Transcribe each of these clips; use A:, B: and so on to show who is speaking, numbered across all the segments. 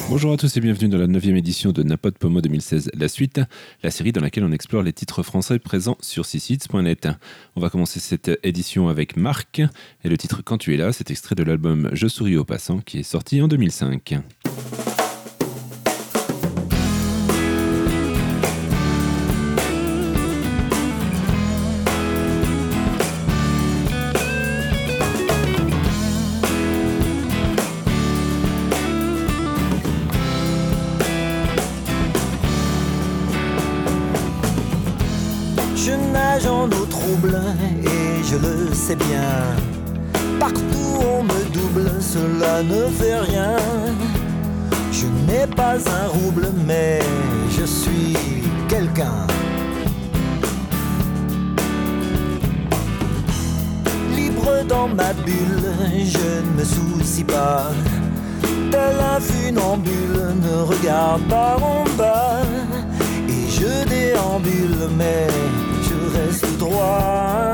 A: Bonjour à tous et bienvenue dans la 9e édition de Napod Pomo 2016, la suite, la série dans laquelle on explore les titres français présents sur cchits.net. On va commencer cette édition avec Marc, et le titre Quand tu es là, c'est extrait de l'album Je souris aux passants qui est sorti en 2005.
B: Je nage en eau trouble et je le sais bien. Partout on me double, cela ne fait rien. Je n'ai pas un rouble mais je suis quelqu'un. Libre dans ma bulle, je ne me soucie pas. Tel un funambule, ne regarde pas en bas. Et je déambule mais je reste droit.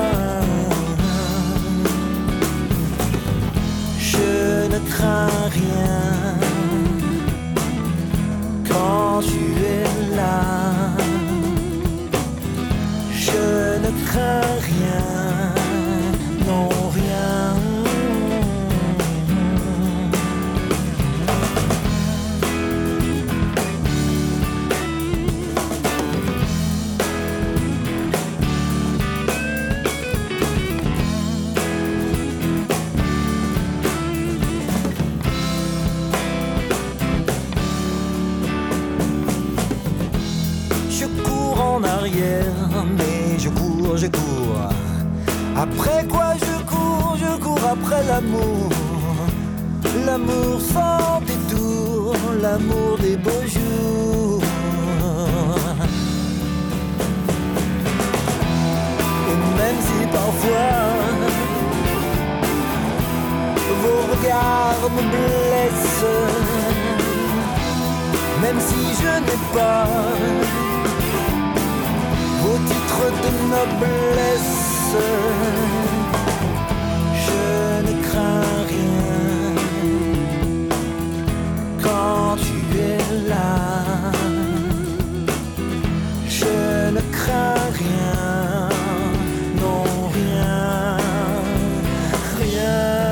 B: Je ne crains rien quand tu es là. Je ne crains rien, non rien. Mais je cours. Après quoi je cours après l'amour. L'amour sans détour, l'amour des beaux jours. Et même si parfois vos regards me blessent, même si je n'ai pas vos titres de noblesse, je ne crains rien quand tu es là. Je ne crains rien, non rien, rien.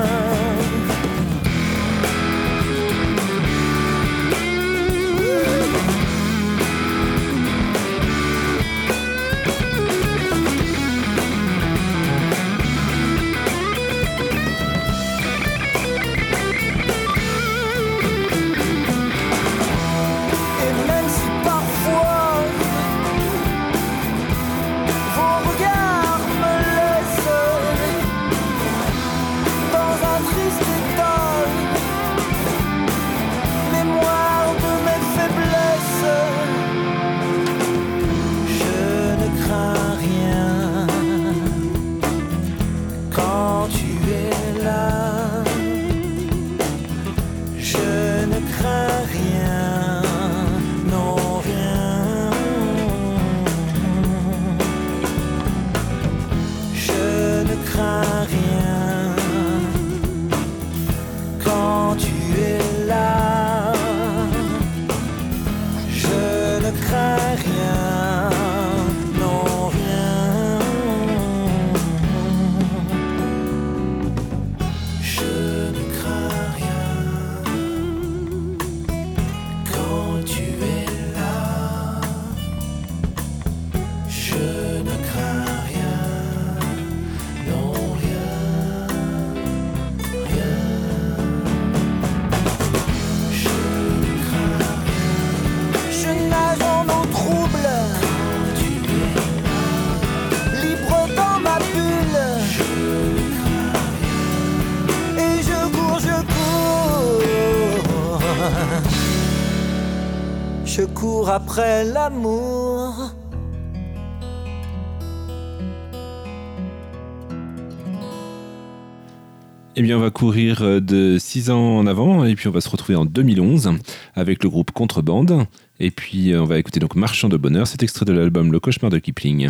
B: Je cours après l'amour.
A: Eh bien, on va courir de 6 ans en avant et puis on va se retrouver en 2011 avec le groupe Contrebande. Et puis, on va écouter donc Marchand de bonheur, cet extrait de l'album Le cauchemar de Kipling.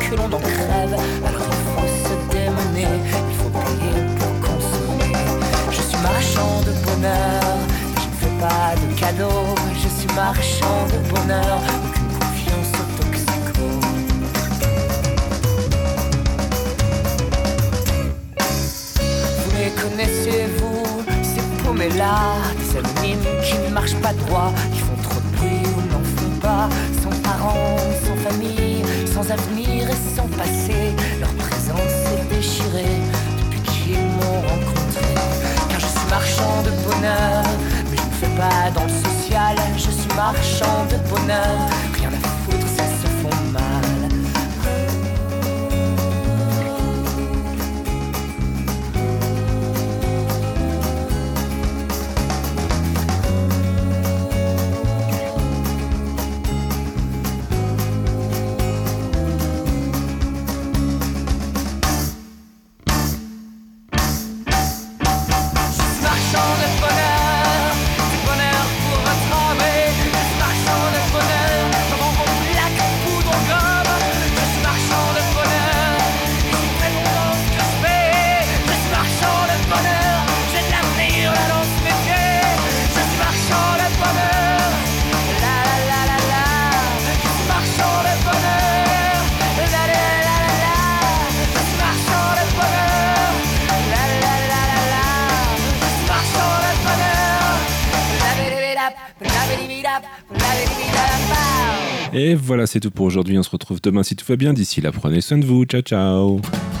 B: que l'on en crève. Alors il faut se démener, il faut payer pour consommer. Je suis marchand de bonheur, je ne fais pas de cadeaux. Je suis marchand de bonheur, aucune confiance au toxico. Vous les connaissez-vous, ces paumés-là, des anonymes qui ne marchent pas droit, qui font trop de bruit ou n'en font pas, sans parents, sans famille, sans avenir et sans passé. Leur présence est déchirée depuis qu'ils m'ont rencontré. Car je suis marchand de bonheur, mais je ne fais pas dans le social. Je suis marchand de bonheur, rien à foutre, ça se font mal.
A: Et voilà, c'est tout pour aujourd'hui. On se retrouve demain si tout va bien. D'ici là, prenez soin de vous. Ciao, ciao.